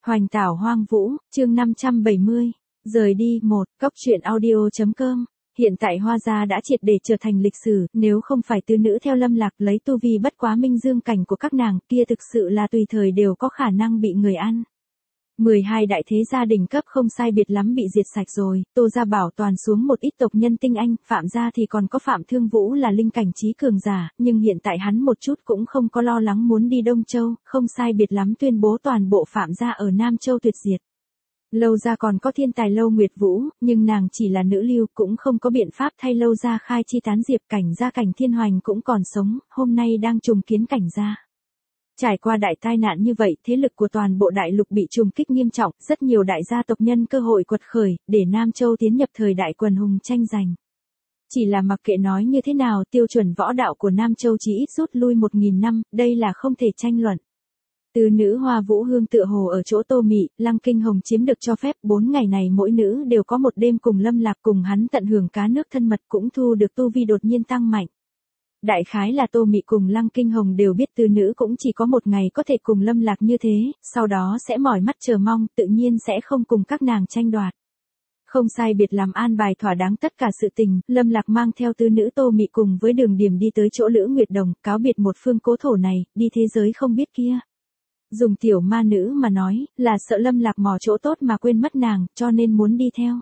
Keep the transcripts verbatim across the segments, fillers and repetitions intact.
Hoành tảo hoang vũ, chương năm trăm bảy mươi. Rời đi một, cốc truyện audio.com. Hiện tại Hoa Gia đã triệt để trở thành lịch sử, nếu không phải tứ nữ theo Lâm Lạc lấy tu vi bất quá minh dương cảnh của các nàng, kia thực sự là tùy thời đều có khả năng bị người ăn. mười hai đại thế gia đình cấp không sai biệt lắm bị diệt sạch rồi, Tô gia bảo toàn xuống một ít tộc nhân tinh anh, Phạm gia thì còn có Phạm Thương Vũ là linh cảnh trí cường giả, nhưng hiện tại hắn một chút cũng không có lo lắng muốn đi Đông Châu, không sai biệt lắm tuyên bố toàn bộ Phạm gia ở Nam Châu tuyệt diệt. Lâu gia còn có thiên tài Lâu Nguyệt Vũ, nhưng nàng chỉ là nữ lưu cũng không có biện pháp thay Lâu gia khai chi tán diệp. Cảnh gia Cảnh Thiên Hoành cũng còn sống, hôm nay đang trùng kiến Cảnh gia. Trải qua đại tai nạn như vậy, thế lực của toàn bộ đại lục bị trùng kích nghiêm trọng, rất nhiều đại gia tộc nhân cơ hội quật khởi, để Nam Châu tiến nhập thời đại quần hùng tranh giành. Chỉ là mặc kệ nói như thế nào, tiêu chuẩn võ đạo của Nam Châu chỉ ít rút lui một nghìn năm, đây là không thể tranh luận. Từ nữ Hoa Vũ Hương tựa hồ ở chỗ Tô Mị, Lăng Kinh Hồng chiếm được cho phép, bốn ngày này mỗi nữ đều có một đêm cùng Lâm Lạc cùng hắn tận hưởng cá nước thân mật, cũng thu được tu vi đột nhiên tăng mạnh. Đại khái là Tô Mị cùng Lăng Kinh Hồng đều biết từ nữ cũng chỉ có một ngày có thể cùng Lâm Lạc như thế, sau đó sẽ mỏi mắt chờ mong, tự nhiên sẽ không cùng các nàng tranh đoạt. Không sai biệt làm an bài thỏa đáng tất cả sự tình, Lâm Lạc mang theo tứ nữ Tô Mị cùng với Đường Điểm đi tới chỗ Lữ Nguyệt Đồng, cáo biệt một phương cố thổ này, đi thế giới không biết kia. Dùng tiểu ma nữ mà nói, là sợ Lâm Lạc mò chỗ tốt mà quên mất nàng, cho nên muốn đi theo.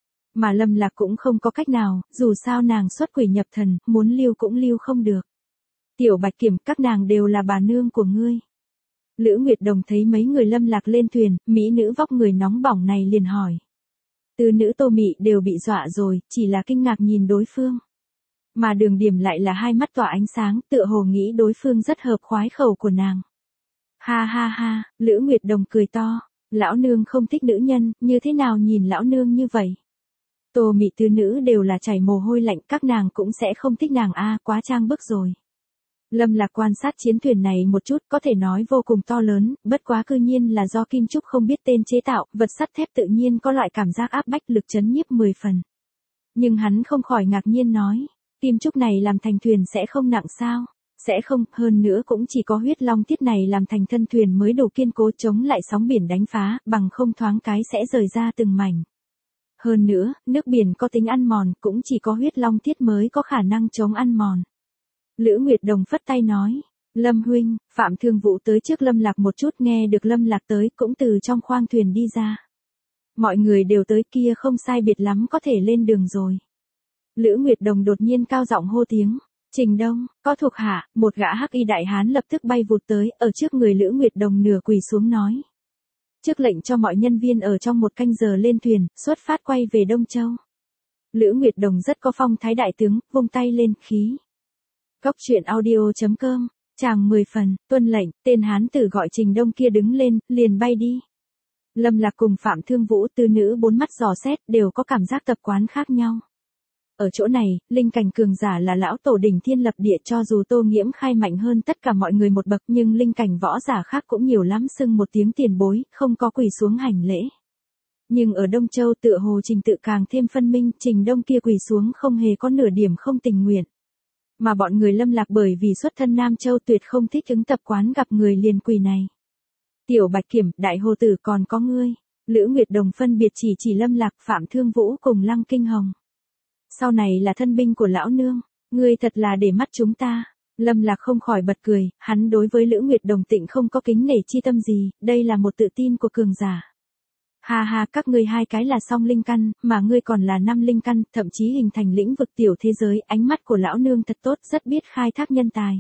Mà Lâm Lạc cũng không có cách nào, dù sao nàng xuất quỷ nhập thần, muốn lưu cũng lưu không được. Tiểu Bạch Kiểm, các nàng đều là bà nương của ngươi. Lữ Nguyệt Đồng thấy mấy người Lâm Lạc lên thuyền, mỹ nữ vóc người nóng bỏng này liền hỏi. Từ nữ Tô Mị đều bị dọa rồi, chỉ là kinh ngạc nhìn đối phương. Mà Đường Điểm lại là hai mắt tỏa ánh sáng, tựa hồ nghĩ đối phương rất hợp khoái khẩu của nàng. Ha ha ha, Lữ Nguyệt Đồng cười to, lão nương không thích nữ nhân, như thế nào nhìn lão nương như vậy? Tô Mị tứ nữ đều là chảy mồ hôi lạnh, các nàng cũng sẽ không thích nàng a, quá trang bức rồi. Lâm Lạc quan sát chiến thuyền này một chút, có thể nói vô cùng to lớn, bất quá cư nhiên là do kim trúc không biết tên chế tạo, vật sắt thép tự nhiên có loại cảm giác áp bách, lực chấn nhiếp mười phần. Nhưng hắn không khỏi ngạc nhiên nói, kim trúc này làm thành thuyền sẽ không nặng sao? Sẽ không, hơn nữa cũng chỉ có huyết long thiết này làm thành thân thuyền mới đủ kiên cố chống lại sóng biển đánh phá, bằng không thoáng cái sẽ rời ra từng mảnh. Hơn nữa, nước biển có tính ăn mòn, cũng chỉ có huyết long thiết mới có khả năng chống ăn mòn. Lữ Nguyệt Đồng phất tay nói, Lâm huynh, Phạm Thương Vũ tới trước Lâm Lạc một chút, nghe được Lâm Lạc tới, cũng từ trong khoang thuyền đi ra. Mọi người đều tới kia, không sai biệt lắm có thể lên đường rồi. Lữ Nguyệt Đồng đột nhiên cao giọng hô tiếng. Trình Đông, có thuộc hạ, một gã hắc y đại hán lập tức bay vụt tới, ở trước người Lữ Nguyệt Đồng nửa quỳ xuống nói. Trước lệnh cho mọi nhân viên ở trong một canh giờ lên thuyền, xuất phát quay về Đông Châu. Lữ Nguyệt Đồng rất có phong thái đại tướng, vung tay lên, khí. Cốc truyện audio.com, chàng mười phần, tuân lệnh, tên hán tử gọi Trình Đông kia đứng lên, liền bay đi. Lâm Lạc cùng Phạm Thương Vũ tứ nữ bốn mắt dò xét, đều có cảm giác tập quán khác nhau. Ở chỗ này, linh cảnh cường giả là lão tổ đỉnh thiên lập địa, cho dù Tô Nghiễm Khai mạnh hơn tất cả mọi người một bậc, nhưng linh cảnh võ giả khác cũng nhiều lắm, xưng một tiếng tiền bối, không có quỳ xuống hành lễ. Nhưng ở Đông Châu tựa hồ trình tự càng thêm phân minh, Trình Đông kia quỳ xuống không hề có nửa điểm không tình nguyện. Mà bọn người Lâm Lạc bởi vì xuất thân Nam Châu tuyệt không thích ứng tập quán gặp người liền quỳ này. Tiểu Bạch Kiểm, Đại Hồ Tử, còn có ngươi. Lữ Nguyệt Đồng phân biệt chỉ chỉ Lâm Lạc, Phạm Thương Vũ cùng Lăng Kinh Hồng. Sau này là thân binh của lão nương, ngươi thật là để mắt chúng ta. Lâm Lạc không khỏi bật cười, hắn đối với Lữ Nguyệt Đồng tịnh không có kính nể chi tâm gì, đây là một tự tin của cường giả. Ha ha, các ngươi hai cái là song linh căn, mà ngươi còn là năm linh căn, thậm chí hình thành lĩnh vực tiểu thế giới, ánh mắt của lão nương thật tốt, rất biết khai thác nhân tài.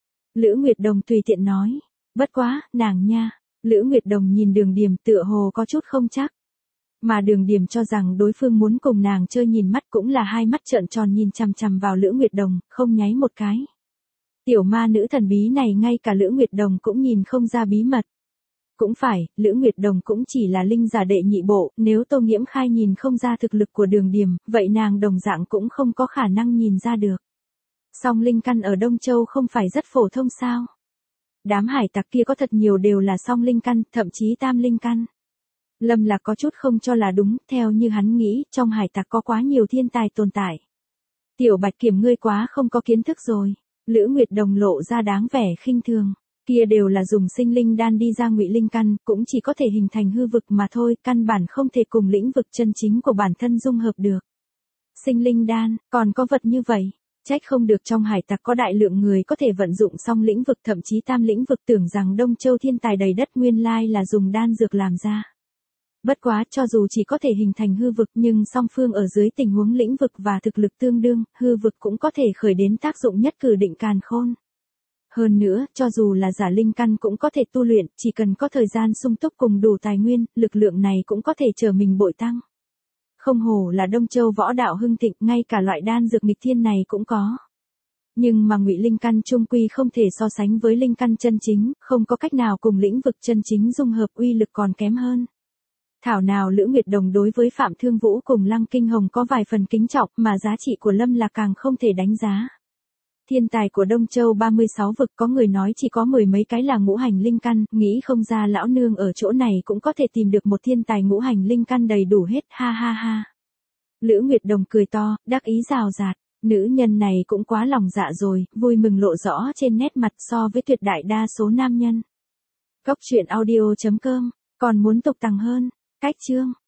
Lữ Nguyệt Đồng tùy tiện nói, bất quá, nàng nha. Lữ Nguyệt Đồng nhìn Đường Điểm tựa hồ có chút không chắc. Mà Đường Điểm cho rằng đối phương muốn cùng nàng chơi, nhìn mắt cũng là hai mắt trợn tròn nhìn chằm chằm vào Lữ Nguyệt Đồng, không nháy một cái. Tiểu ma nữ thần bí này ngay cả Lữ Nguyệt Đồng cũng nhìn không ra bí mật. Cũng phải, Lữ Nguyệt Đồng cũng chỉ là linh giả đệ nhị bộ, nếu Tô Nghiễm Khai nhìn không ra thực lực của Đường Điểm, vậy nàng đồng dạng cũng không có khả năng nhìn ra được. Song linh căn ở Đông Châu không phải rất phổ thông sao? Đám hải tặc kia có thật nhiều đều là song linh căn, thậm chí tam linh căn. Lâm Lạc có chút không cho là đúng, theo như hắn nghĩ, trong hải tặc có quá nhiều thiên tài tồn tại. Tiểu Bạch Kiểm, ngươi quá không có kiến thức rồi. Lữ Nguyệt Đồng lộ ra đáng vẻ khinh thường. Kia đều là dùng sinh linh đan đi ra ngụy linh căn, cũng chỉ có thể hình thành hư vực mà thôi, căn bản không thể cùng lĩnh vực chân chính của bản thân dung hợp được. Sinh linh đan, còn có vật như vậy. Trách không được trong hải tặc có đại lượng người có thể vận dụng song lĩnh vực thậm chí tam lĩnh vực, tưởng rằng Đông Châu thiên tài đầy đất nguyên lai là dùng đan dược làm ra. Bất quá, cho dù chỉ có thể hình thành hư vực nhưng song phương ở dưới tình huống lĩnh vực và thực lực tương đương, hư vực cũng có thể khởi đến tác dụng nhất cử định càn khôn. Hơn nữa, cho dù là giả linh căn cũng có thể tu luyện, chỉ cần có thời gian sung túc cùng đủ tài nguyên, lực lượng này cũng có thể trở mình bội tăng. Không hổ là Đông Châu võ đạo hưng thịnh, ngay cả loại đan dược nghịch thiên này cũng có. Nhưng mà ngụy linh căn chung quy không thể so sánh với linh căn chân chính, không có cách nào cùng lĩnh vực chân chính dung hợp, uy lực còn kém hơn. Thảo nào Lữ Nguyệt Đồng đối với Phạm Thương Vũ cùng Lăng Kinh Hồng có vài phần kính trọng, mà giá trị của Lâm Lạc càng không thể đánh giá. Thiên tài của Đông Châu ba mươi sáu vực, có người nói chỉ có mười mấy cái là ngũ hành linh căn, nghĩ không ra lão nương ở chỗ này cũng có thể tìm được một thiên tài ngũ hành linh căn đầy đủ hết, ha ha ha. Lữ Nguyệt Đồng cười to, đắc ý rào rạt, nữ nhân này cũng quá lòng dạ rồi, vui mừng lộ rõ trên nét mặt so với tuyệt đại đa số nam nhân. Cốc truyện audio chấm com, còn muốn tục tằng hơn, cách chương.